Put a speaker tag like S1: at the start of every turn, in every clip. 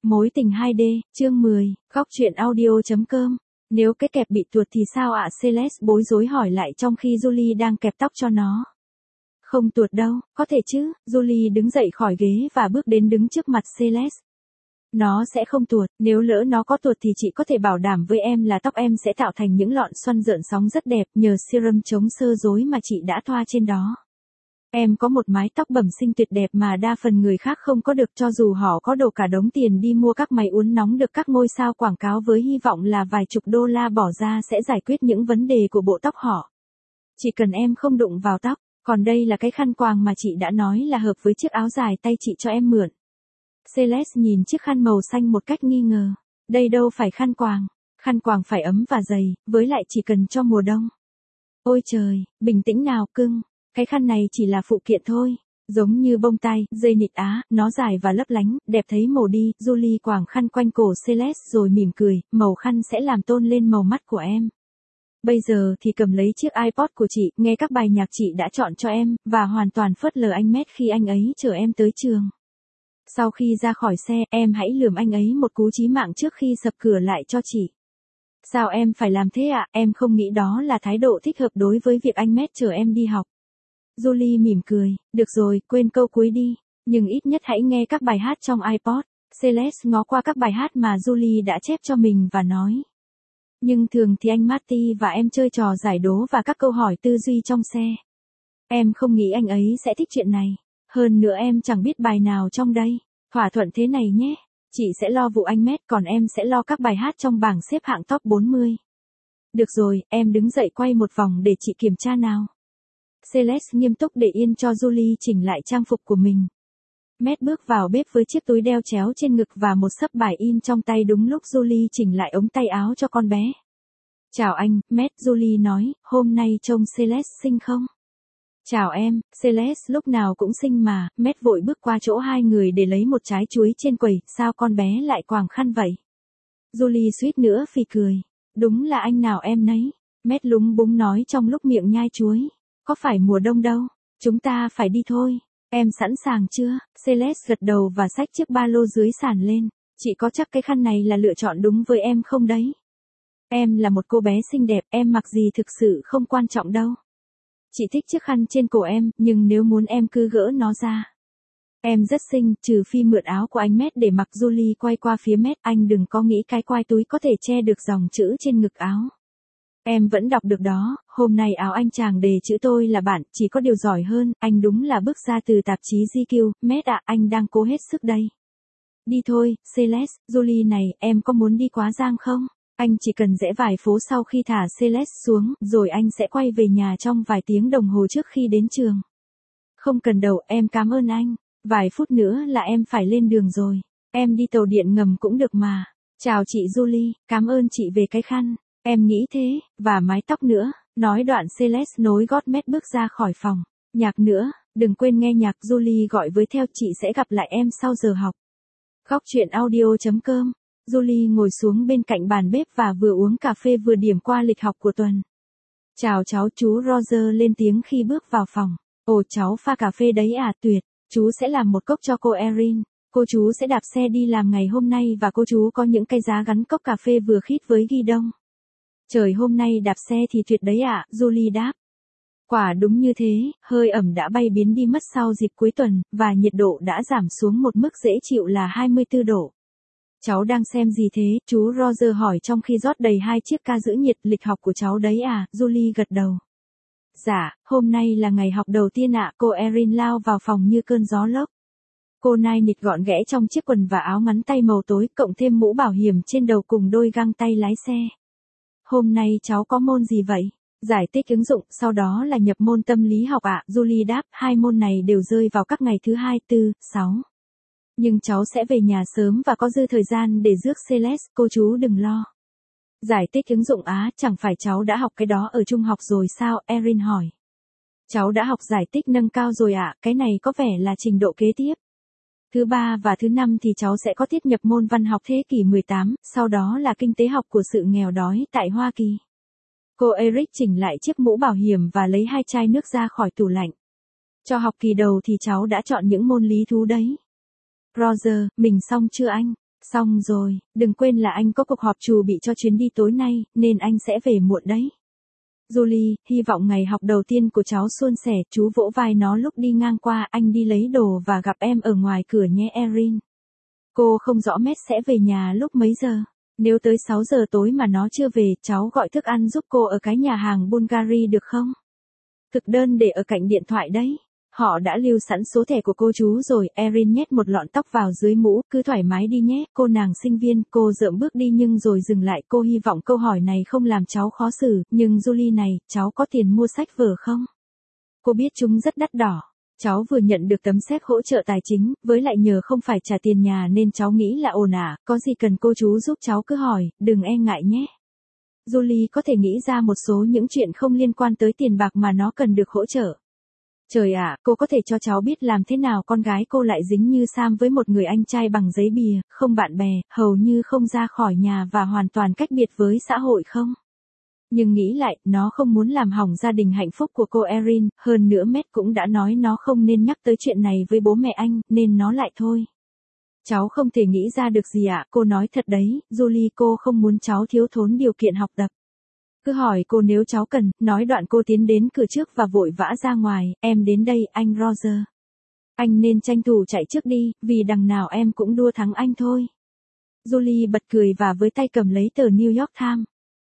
S1: Mối tình 2D, chương 10, góc truyện audio.com. Nếu cái kẹp bị tuột thì sao ạ? Celeste bối rối hỏi lại trong khi Julie đang kẹp tóc cho nó. Không tuột đâu, có thể chứ. Julie đứng dậy khỏi ghế và bước đến đứng trước mặt Celeste. Nó sẽ không tuột, nếu lỡ nó có tuột thì chị có thể bảo đảm với em là tóc em sẽ tạo thành những lọn xoăn rợn sóng rất đẹp nhờ serum chống xơ rối mà chị đã thoa trên đó. Em có một mái tóc bẩm sinh tuyệt đẹp mà đa phần người khác không có được, cho dù họ có đổ cả đống tiền đi mua các máy uốn nóng được các ngôi sao quảng cáo với hy vọng là vài chục đô la bỏ ra sẽ giải quyết những vấn đề của bộ tóc họ. Chỉ cần em không đụng vào tóc, còn đây là cái khăn quàng mà chị đã nói là hợp với chiếc áo dài tay chị cho em mượn. Celeste nhìn chiếc khăn màu xanh một cách nghi ngờ. Đây đâu phải khăn quàng phải ấm và dày, với lại chỉ cần cho mùa đông. Ôi trời, bình tĩnh nào cưng. Cái khăn này chỉ là phụ kiện thôi, giống như bông tai, dây nịt á, nó dài và lấp lánh, đẹp thấy màu đi. Julie quàng khăn quanh cổ Celeste rồi mỉm cười, màu khăn sẽ làm tôn lên màu mắt của em. Bây giờ thì cầm lấy chiếc iPod của chị, nghe các bài nhạc chị đã chọn cho em, và hoàn toàn phớt lờ anh Matt khi anh ấy chở em tới trường. Sau khi ra khỏi xe, em hãy lườm anh ấy một cú chí mạng trước khi sập cửa lại cho chị. Sao em phải làm thế ạ? Em không nghĩ đó là thái độ thích hợp đối với việc anh Matt chở em đi học. Julie mỉm cười, được rồi, quên câu cuối đi, nhưng ít nhất hãy nghe các bài hát trong iPod. Celeste ngó qua các bài hát mà Julie đã chép cho mình và nói. Nhưng thường thì anh Marty và em chơi trò giải đố và các câu hỏi tư duy trong xe. Em không nghĩ anh ấy sẽ thích chuyện này, hơn nữa em chẳng biết bài nào trong đây. Thỏa thuận thế này nhé, chị sẽ lo vụ anh Matt còn em sẽ lo các bài hát trong bảng xếp hạng top 40. Được rồi, em đứng dậy quay một vòng để chị kiểm tra nào. Celeste nghiêm túc để yên cho Julie chỉnh lại trang phục của mình. Matt bước vào bếp với chiếc túi đeo chéo trên ngực và một xấp bài in trong tay đúng lúc Julie chỉnh lại ống tay áo cho con bé. Chào anh, Matt, Julie nói, hôm nay trông Celeste xinh không? Chào em, Celeste lúc nào cũng xinh mà. Matt vội bước qua chỗ hai người để lấy một trái chuối trên quầy, sao con bé lại quàng khăn vậy? Julie suýt nữa phì cười. Đúng là anh nào em nấy. Matt lúng búng nói trong lúc miệng nhai chuối. Có phải mùa đông đâu, chúng ta phải đi thôi. Em sẵn sàng chưa? Celeste gật đầu và xách chiếc ba lô dưới sàn lên. Chị có chắc cái khăn này là lựa chọn đúng với em không đấy? Em là một cô bé xinh đẹp, em mặc gì thực sự không quan trọng đâu. Chị thích chiếc khăn trên cổ em, nhưng nếu muốn em cứ gỡ nó ra. Em rất xinh, trừ phi mượn áo của anh Matt để mặc. Julie quay qua phía Matt, anh đừng có nghĩ cái quai túi có thể che được dòng chữ trên ngực áo. Em vẫn đọc được đó, hôm nay áo anh chàng đề chữ tôi là bạn, chỉ có điều giỏi hơn, anh đúng là bước ra từ tạp chí GQ, Matt ạ, anh đang cố hết sức đây. Đi thôi, Celeste, Julie này, em có muốn đi quá giang không? Anh chỉ cần rẽ vài phố sau khi thả Celeste xuống, rồi anh sẽ quay về nhà trong vài tiếng đồng hồ trước khi đến trường. Không cần đâu, em cảm ơn anh, vài phút nữa là em phải lên đường rồi, em đi tàu điện ngầm cũng được mà. Chào chị Julie, cảm ơn chị về cái khăn. Em nghĩ thế, và mái tóc nữa. Nói đoạn Celeste nối gót Matt bước ra khỏi phòng. Nhạc nữa, đừng quên nghe nhạc. Julie gọi với theo, chị sẽ gặp lại em sau giờ học. Góc truyện audio.com. Julie ngồi xuống bên cạnh bàn bếp và vừa uống cà phê vừa điểm qua lịch học của tuần. Chào cháu, chú Roger lên tiếng khi bước vào phòng. Ồ, cháu pha cà phê đấy à, tuyệt. Chú sẽ làm một cốc cho cô Erin. Cô chú sẽ đạp xe đi làm ngày hôm nay và cô chú có những cái giá gắn cốc cà phê vừa khít với ghi đông. Trời hôm nay đạp xe thì tuyệt đấy ạ, Julie đáp. Quả đúng như thế, hơi ẩm đã bay biến đi mất sau dịp cuối tuần, và nhiệt độ đã giảm xuống một mức dễ chịu là 24 độ. Cháu đang xem gì thế? Chú Roger hỏi trong khi rót đầy hai chiếc ca giữ nhiệt. Lịch học của cháu đấy à, Julie gật đầu. Dạ, hôm nay là ngày học đầu tiên ạ. Cô Erin lao vào phòng như cơn gió lốc. Cô nai nịt gọn ghẽ trong chiếc quần và áo ngắn tay màu tối, cộng thêm mũ bảo hiểm trên đầu cùng đôi găng tay lái xe. Hôm nay cháu có môn gì vậy? Giải tích ứng dụng, sau đó là nhập môn tâm lý học ạ. Julie đáp, hai môn này đều rơi vào các ngày thứ 2, 4, 6. Nhưng cháu sẽ về nhà sớm và có dư thời gian để rước Celeste, cô chú đừng lo. Giải tích ứng dụng á, chẳng phải cháu đã học cái đó ở trung học rồi sao? Erin hỏi. Cháu đã học giải tích nâng cao rồi ạ, cái này có vẻ là trình độ kế tiếp. Thứ 3 và thứ 5 thì cháu sẽ có tiết nhập môn văn học thế kỷ 18, sau đó là kinh tế học của sự nghèo đói tại Hoa Kỳ. Cô Eric chỉnh lại chiếc mũ bảo hiểm và lấy hai chai nước ra khỏi tủ lạnh. Cho học kỳ đầu thì cháu đã chọn những môn lý thú đấy. Roger, mình xong chưa anh? Xong rồi, đừng quên là anh có cuộc họp chuẩn bị cho chuyến đi tối nay, nên anh sẽ về muộn đấy. Julie, hy vọng ngày học đầu tiên của cháu suôn sẻ, chú vỗ vai nó lúc đi ngang qua, anh đi lấy đồ và gặp em ở ngoài cửa nhé Erin. Cô không rõ Matt sẽ về nhà lúc mấy giờ. Nếu tới 6 giờ tối mà nó chưa về, cháu gọi thức ăn giúp cô ở cái nhà hàng Bulgari được không? Thực đơn để ở cạnh điện thoại đấy. Họ đã lưu sẵn số thẻ của cô chú rồi. Erin nhét một lọn tóc vào dưới mũ, cứ thoải mái đi nhé, cô nàng sinh viên. Cô dợm bước đi nhưng rồi dừng lại. Cô hy vọng câu hỏi này không làm cháu khó xử, nhưng Julie này, cháu có tiền mua sách vở không? Cô biết chúng rất đắt đỏ. Cháu vừa nhận được tấm séc hỗ trợ tài chính, với lại nhờ không phải trả tiền nhà nên cháu nghĩ là ổn ạ, có gì cần cô chú giúp cháu cứ hỏi, đừng e ngại nhé. Julie có thể nghĩ ra một số những chuyện không liên quan tới tiền bạc mà nó cần được hỗ trợ. Trời ạ, cô có thể cho cháu biết làm thế nào con gái cô lại dính như Sam với một người anh trai bằng giấy bìa, không bạn bè, hầu như không ra khỏi nhà và hoàn toàn cách biệt với xã hội không? Nhưng nghĩ lại, nó không muốn làm hỏng gia đình hạnh phúc của cô Erin, hơn nữa Matt cũng đã nói nó không nên nhắc tới chuyện này với bố mẹ anh, nên nó lại thôi. Cháu không thể nghĩ ra được gì ạ, cô nói thật đấy, Julie, cô không muốn cháu thiếu thốn điều kiện học tập. Cứ hỏi cô nếu cháu cần, nói đoạn cô tiến đến cửa trước và vội vã ra ngoài, em đến đây, anh Roger. Anh nên tranh thủ chạy trước đi, vì đằng nào em cũng đua thắng anh thôi. Julie bật cười và với tay cầm lấy tờ New York Times.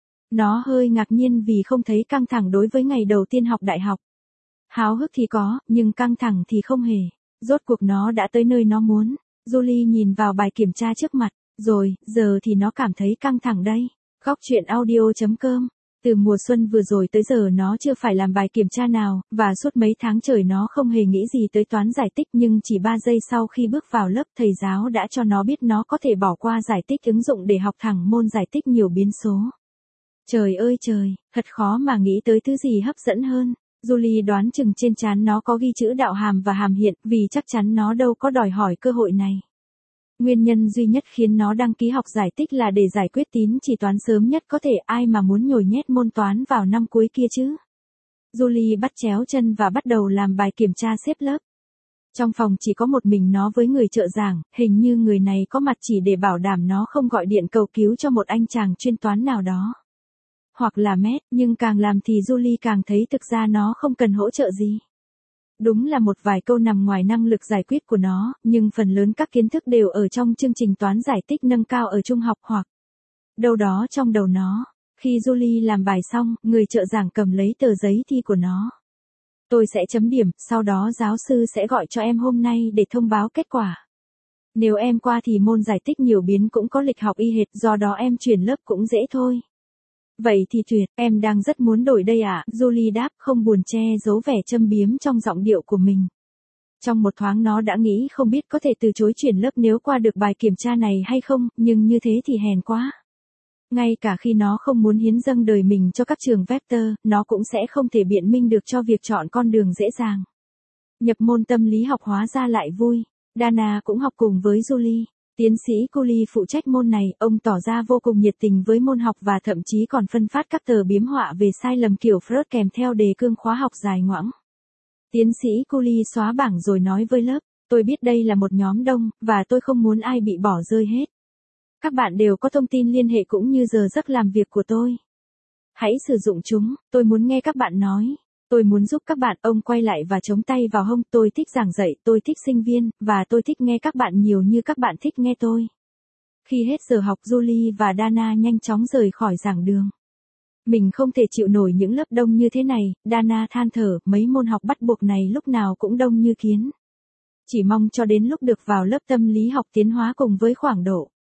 S1: Nó hơi ngạc nhiên vì không thấy căng thẳng đối với ngày đầu tiên học đại học. Háo hức thì có, nhưng căng thẳng thì không hề. Rốt cuộc nó đã tới nơi nó muốn. Julie nhìn vào bài kiểm tra trước mặt. Rồi, giờ thì nó cảm thấy căng thẳng đây. Góc truyện audio.com. Từ mùa xuân vừa rồi tới giờ nó chưa phải làm bài kiểm tra nào, và suốt mấy tháng trời nó không hề nghĩ gì tới toán giải tích, nhưng chỉ 3 giây sau khi bước vào lớp, thầy giáo đã cho nó biết nó có thể bỏ qua giải tích ứng dụng để học thẳng môn giải tích nhiều biến số. Trời ơi trời, thật khó mà nghĩ tới thứ gì hấp dẫn hơn. Julie đoán chừng trên trán nó có ghi chữ đạo hàm và hàm hiện, vì chắc chắn nó đâu có đòi hỏi cơ hội này. Nguyên nhân duy nhất khiến nó đăng ký học giải tích là để giải quyết tín chỉ toán sớm nhất có thể, ai mà muốn nhồi nhét môn toán vào năm cuối kia chứ. Julie bắt chéo chân và bắt đầu làm bài kiểm tra xếp lớp. Trong phòng chỉ có một mình nó với người trợ giảng, hình như người này có mặt chỉ để bảo đảm nó không gọi điện cầu cứu cho một anh chàng chuyên toán nào đó. Hoặc là Matt, nhưng càng làm thì Julie càng thấy thực ra nó không cần hỗ trợ gì. Đúng là một vài câu nằm ngoài năng lực giải quyết của nó, nhưng phần lớn các kiến thức đều ở trong chương trình toán giải tích nâng cao ở trung học hoặc đâu đó trong đầu nó. Khi Julie làm bài xong, người trợ giảng cầm lấy tờ giấy thi của nó. Tôi sẽ chấm điểm, sau đó giáo sư sẽ gọi cho em hôm nay để thông báo kết quả. Nếu em qua thì môn giải tích nhiều biến cũng có lịch học y hệt, do đó em chuyển lớp cũng dễ thôi. Vậy thì tuyệt, em đang rất muốn đổi đây ạ, Julie đáp, không buồn che giấu vẻ châm biếm trong giọng điệu của mình. Trong một thoáng nó đã nghĩ không biết có thể từ chối chuyển lớp nếu qua được bài kiểm tra này hay không, nhưng như thế thì hèn quá. Ngay cả khi nó không muốn hiến dâng đời mình cho các trường vector, nó cũng sẽ không thể biện minh được cho việc chọn con đường dễ dàng. Nhập môn tâm lý học hóa ra lại vui. Dana cũng học cùng với Julie. Tiến sĩ Cooley phụ trách môn này, ông tỏ ra vô cùng nhiệt tình với môn học và thậm chí còn phân phát các tờ biếm họa về sai lầm kiểu Freud kèm theo đề cương khóa học dài ngoãng. Tiến sĩ Cooley xóa bảng rồi nói với lớp, tôi biết đây là một nhóm đông, và tôi không muốn ai bị bỏ rơi hết. Các bạn đều có thông tin liên hệ cũng như giờ giấc làm việc của tôi. Hãy sử dụng chúng, tôi muốn nghe các bạn nói. Tôi muốn giúp các bạn, ông quay lại và chống tay vào hông, tôi thích giảng dạy, tôi thích sinh viên, và tôi thích nghe các bạn nhiều như các bạn thích nghe tôi. Khi hết giờ học, Julie và Dana nhanh chóng rời khỏi giảng đường. Mình không thể chịu nổi những lớp đông như thế này, Dana than thở, mấy môn học bắt buộc này lúc nào cũng đông như kiến. Chỉ mong cho đến lúc được vào lớp tâm lý học tiến hóa cùng với khoảng độ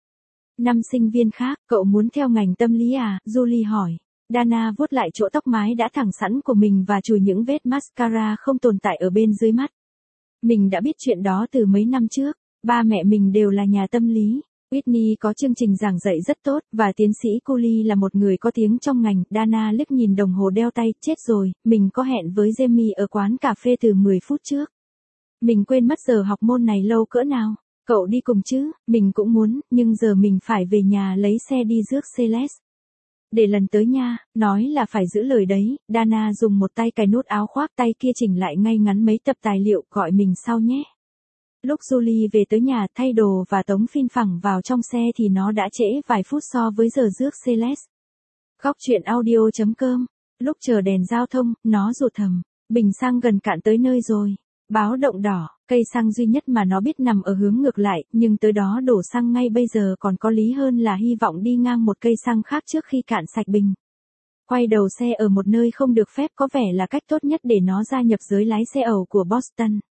S1: 5 sinh viên khác, cậu muốn theo ngành tâm lý à, Julie hỏi. Dana vuốt lại chỗ tóc mái đã thẳng sẵn của mình và chùi những vết mascara không tồn tại ở bên dưới mắt. Mình đã biết chuyện đó từ mấy năm trước, ba mẹ mình đều là nhà tâm lý. Whitney có chương trình giảng dạy rất tốt, và tiến sĩ Cooley là một người có tiếng trong ngành. Dana liếc nhìn đồng hồ đeo tay, chết rồi, mình có hẹn với Jamie ở quán cà phê từ 10 phút trước. Mình quên mất giờ học môn này lâu cỡ nào. Cậu đi cùng chứ, mình cũng muốn, nhưng giờ mình phải về nhà lấy xe đi rước Celeste. Để lần tới nha, nói là phải giữ lời đấy. Dana dùng một tay cài nút áo khoác, tay kia chỉnh lại ngay ngắn mấy tập tài liệu, gọi mình sau nhé. Lúc Julie về tới nhà thay đồ và tống Phin phẳng vào trong xe thì nó đã trễ vài phút so với giờ rước Celeste. Góc chuyện audio.com. Lúc chờ đèn giao thông, nó rụt thầm. Bình xăng gần cạn tới nơi rồi. Báo động đỏ, cây xăng duy nhất mà nó biết nằm ở hướng ngược lại, nhưng tới đó đổ xăng ngay bây giờ còn có lý hơn là hy vọng đi ngang một cây xăng khác trước khi cạn sạch bình. Quay đầu xe ở một nơi không được phép có vẻ là cách tốt nhất để nó gia nhập giới lái xe ẩu của Boston.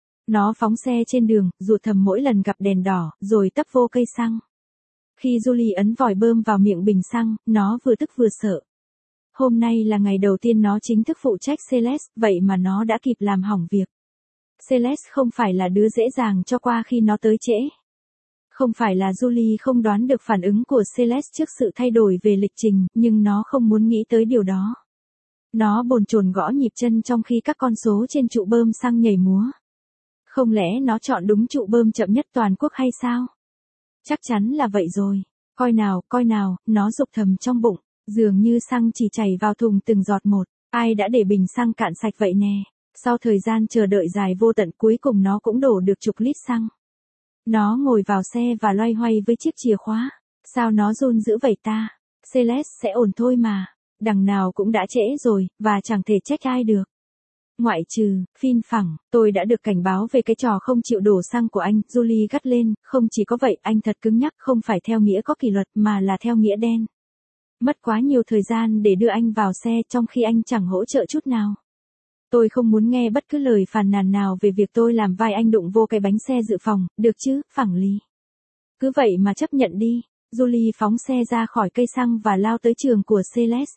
S1: Nó phóng xe trên đường, rụt thầm mỗi lần gặp đèn đỏ, rồi tấp vô cây xăng. Khi Julie ấn vòi bơm vào miệng bình xăng, nó vừa tức vừa sợ. Hôm nay là ngày đầu tiên nó chính thức phụ trách Celeste, vậy mà nó đã kịp làm hỏng việc. Celeste không phải là đứa dễ dàng cho qua khi nó tới trễ. Không phải là Julie không đoán được phản ứng của Celeste trước sự thay đổi về lịch trình, nhưng nó không muốn nghĩ tới điều đó. Nó bồn chồn gõ nhịp chân trong khi các con số trên trụ bơm xăng nhảy múa. Không lẽ nó chọn đúng trụ bơm chậm nhất toàn quốc hay sao? Chắc chắn là vậy rồi. Coi nào, nó dục thầm trong bụng. Dường như xăng chỉ chảy vào thùng từng giọt một. Ai đã để bình xăng cạn sạch vậy nè? Sau thời gian chờ đợi dài vô tận cuối cùng nó cũng đổ được chục lít xăng. Nó ngồi vào xe và loay hoay với chiếc chìa khóa. Sao nó run dữ vậy ta? Celeste sẽ ổn thôi mà. Đằng nào cũng đã trễ rồi, và chẳng thể trách ai được. Ngoại trừ, Phin phẳng, tôi đã được cảnh báo về cái trò không chịu đổ xăng của anh, Julie gắt lên, không chỉ có vậy, anh thật cứng nhắc, không phải theo nghĩa có kỷ luật mà là theo nghĩa đen. Mất quá nhiều thời gian để đưa anh vào xe trong khi anh chẳng hỗ trợ chút nào. Tôi không muốn nghe bất cứ lời phàn nàn nào về việc tôi làm vai anh đụng vô cái bánh xe dự phòng, được chứ, phẳng lý. Cứ vậy mà chấp nhận đi. Julie phóng xe ra khỏi cây xăng và lao tới trường của Celeste.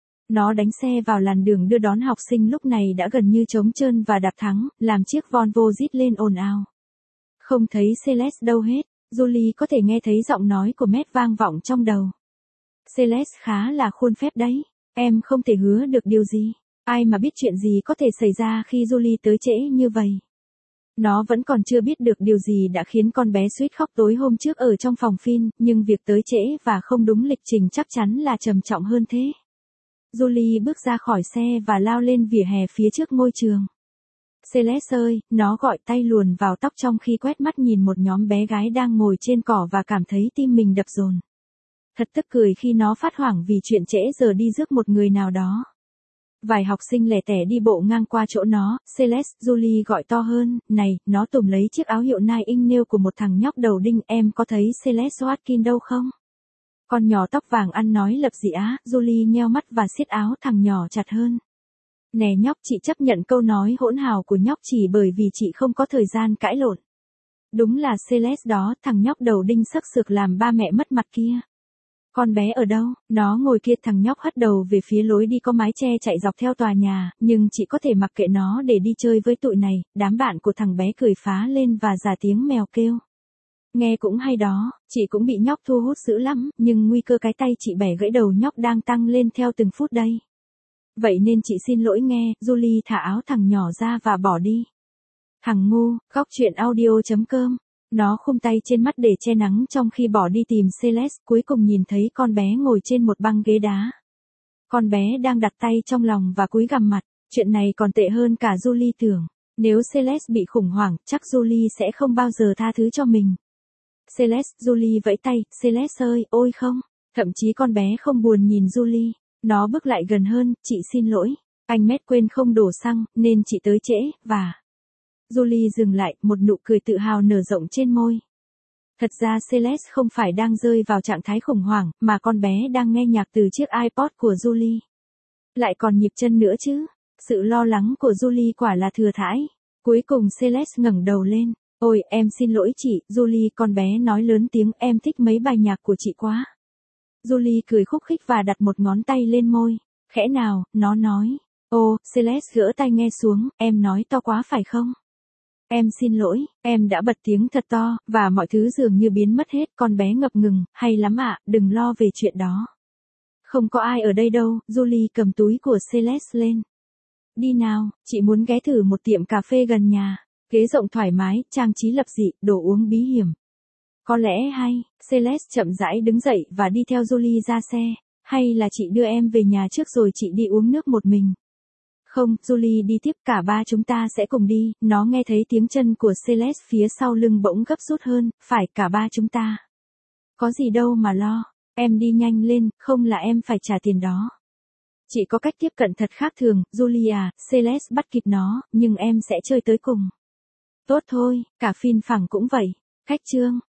S1: Nó đánh xe vào làn đường đưa đón học sinh lúc này đã gần như trống trơn và đạp thắng, làm chiếc Volvo rít lên ồn ào. Không thấy Celeste đâu hết, Julie có thể nghe thấy giọng nói của Matt vang vọng trong đầu. Celeste khá là khuôn phép đấy, em không thể hứa được điều gì. Ai mà biết chuyện gì có thể xảy ra khi Julie tới trễ như vậy. Nó vẫn còn chưa biết được điều gì đã khiến con bé suýt khóc tối hôm trước ở trong phòng Phin, nhưng việc tới trễ và không đúng lịch trình chắc chắn là trầm trọng hơn thế. Julie bước ra khỏi xe và lao lên vỉa hè phía trước ngôi trường. Celeste ơi, nó gọi tay luồn vào tóc trong khi quét mắt nhìn một nhóm bé gái đang ngồi trên cỏ và cảm thấy tim mình đập dồn. Thật tức cười khi nó phát hoảng vì chuyện trễ giờ đi rước một người nào đó. Vài học sinh lẻ tẻ đi bộ ngang qua chỗ nó, Celeste, Julie gọi to hơn, này, nó tùm lấy chiếc áo hiệu Nine Inch Nails của một thằng nhóc đầu đinh, em có thấy Celeste Watkins đâu không? Con nhỏ tóc vàng ăn nói lập dị á, Julie nheo mắt và siết áo thằng nhỏ chặt hơn. Nè nhóc, chị chấp nhận câu nói hỗn hào của nhóc chỉ bởi vì chị không có thời gian cãi lộn. Đúng là Celeste đó, thằng nhóc đầu đinh sắc sược làm ba mẹ mất mặt kia. Con bé ở đâu? Nó ngồi kia, thằng nhóc hất đầu về phía lối đi có mái che chạy dọc theo tòa nhà, nhưng chị có thể mặc kệ nó để đi chơi với tụi này. Đám bạn của thằng bé cười phá lên và giả tiếng mèo kêu. Nghe cũng hay đó, chị cũng bị nhóc thu hút dữ lắm, nhưng nguy cơ cái tay chị bẻ gãy đầu nhóc đang tăng lên theo từng phút đây. Vậy nên chị xin lỗi nghe, Julie thả áo thằng nhỏ ra và bỏ đi. Thằng ngu, góc chuyện audio.com. Nó khum tay trên mắt để che nắng trong khi bỏ đi tìm Celeste, cuối cùng nhìn thấy con bé ngồi trên một băng ghế đá. Con bé đang đặt tay trong lòng và cúi gằm mặt, chuyện này còn tệ hơn cả Julie tưởng. Nếu Celeste bị khủng hoảng, chắc Julie sẽ không bao giờ tha thứ cho mình. Celeste, Julie vẫy tay, Celeste ơi, ôi không. Thậm chí con bé không buồn nhìn Julie. Nó bước lại gần hơn, chị xin lỗi. Anh Matt quên không đổ xăng, nên chị tới trễ, và... Julie dừng lại, một nụ cười tự hào nở rộng trên môi. Thật ra Celeste không phải đang rơi vào trạng thái khủng hoảng, mà con bé đang nghe nhạc từ chiếc iPod của Julie. Lại còn nhịp chân nữa chứ. Sự lo lắng của Julie quả là thừa thãi. Cuối cùng Celeste ngẩng đầu lên. Ôi, em xin lỗi chị, Julie, con bé nói lớn tiếng, em thích mấy bài nhạc của chị quá. Julie cười khúc khích và đặt một ngón tay lên môi. Khẽ nào, nó nói. Ô, Celeste gỡ tai nghe xuống, em nói to quá phải không? Em xin lỗi, em đã bật tiếng thật to, và mọi thứ dường như biến mất hết, con bé ngập ngừng, hay lắm ạ, đừng lo về chuyện đó. Không có ai ở đây đâu, Julie cầm túi của Celeste lên. Đi nào, chị muốn ghé thử một tiệm cà phê gần nhà, ghế rộng thoải mái, trang trí lập dị, đồ uống bí hiểm. Có lẽ hay, Celeste chậm rãi đứng dậy và đi theo Julie ra xe, hay là chị đưa em về nhà trước rồi chị đi uống nước một mình. Không, Julie đi tiếp, cả ba chúng ta sẽ cùng đi. Nó nghe thấy tiếng chân của Celeste phía sau lưng bỗng gấp rút hơn, phải, cả ba chúng ta. Có gì đâu mà lo, em đi nhanh lên, không là em phải trả tiền đó. Chị có cách tiếp cận thật khác thường, Julie à, Celeste bắt kịp nó, nhưng em sẽ chơi tới cùng. Tốt thôi, cả Phin Phẳng cũng vậy. Khách trương.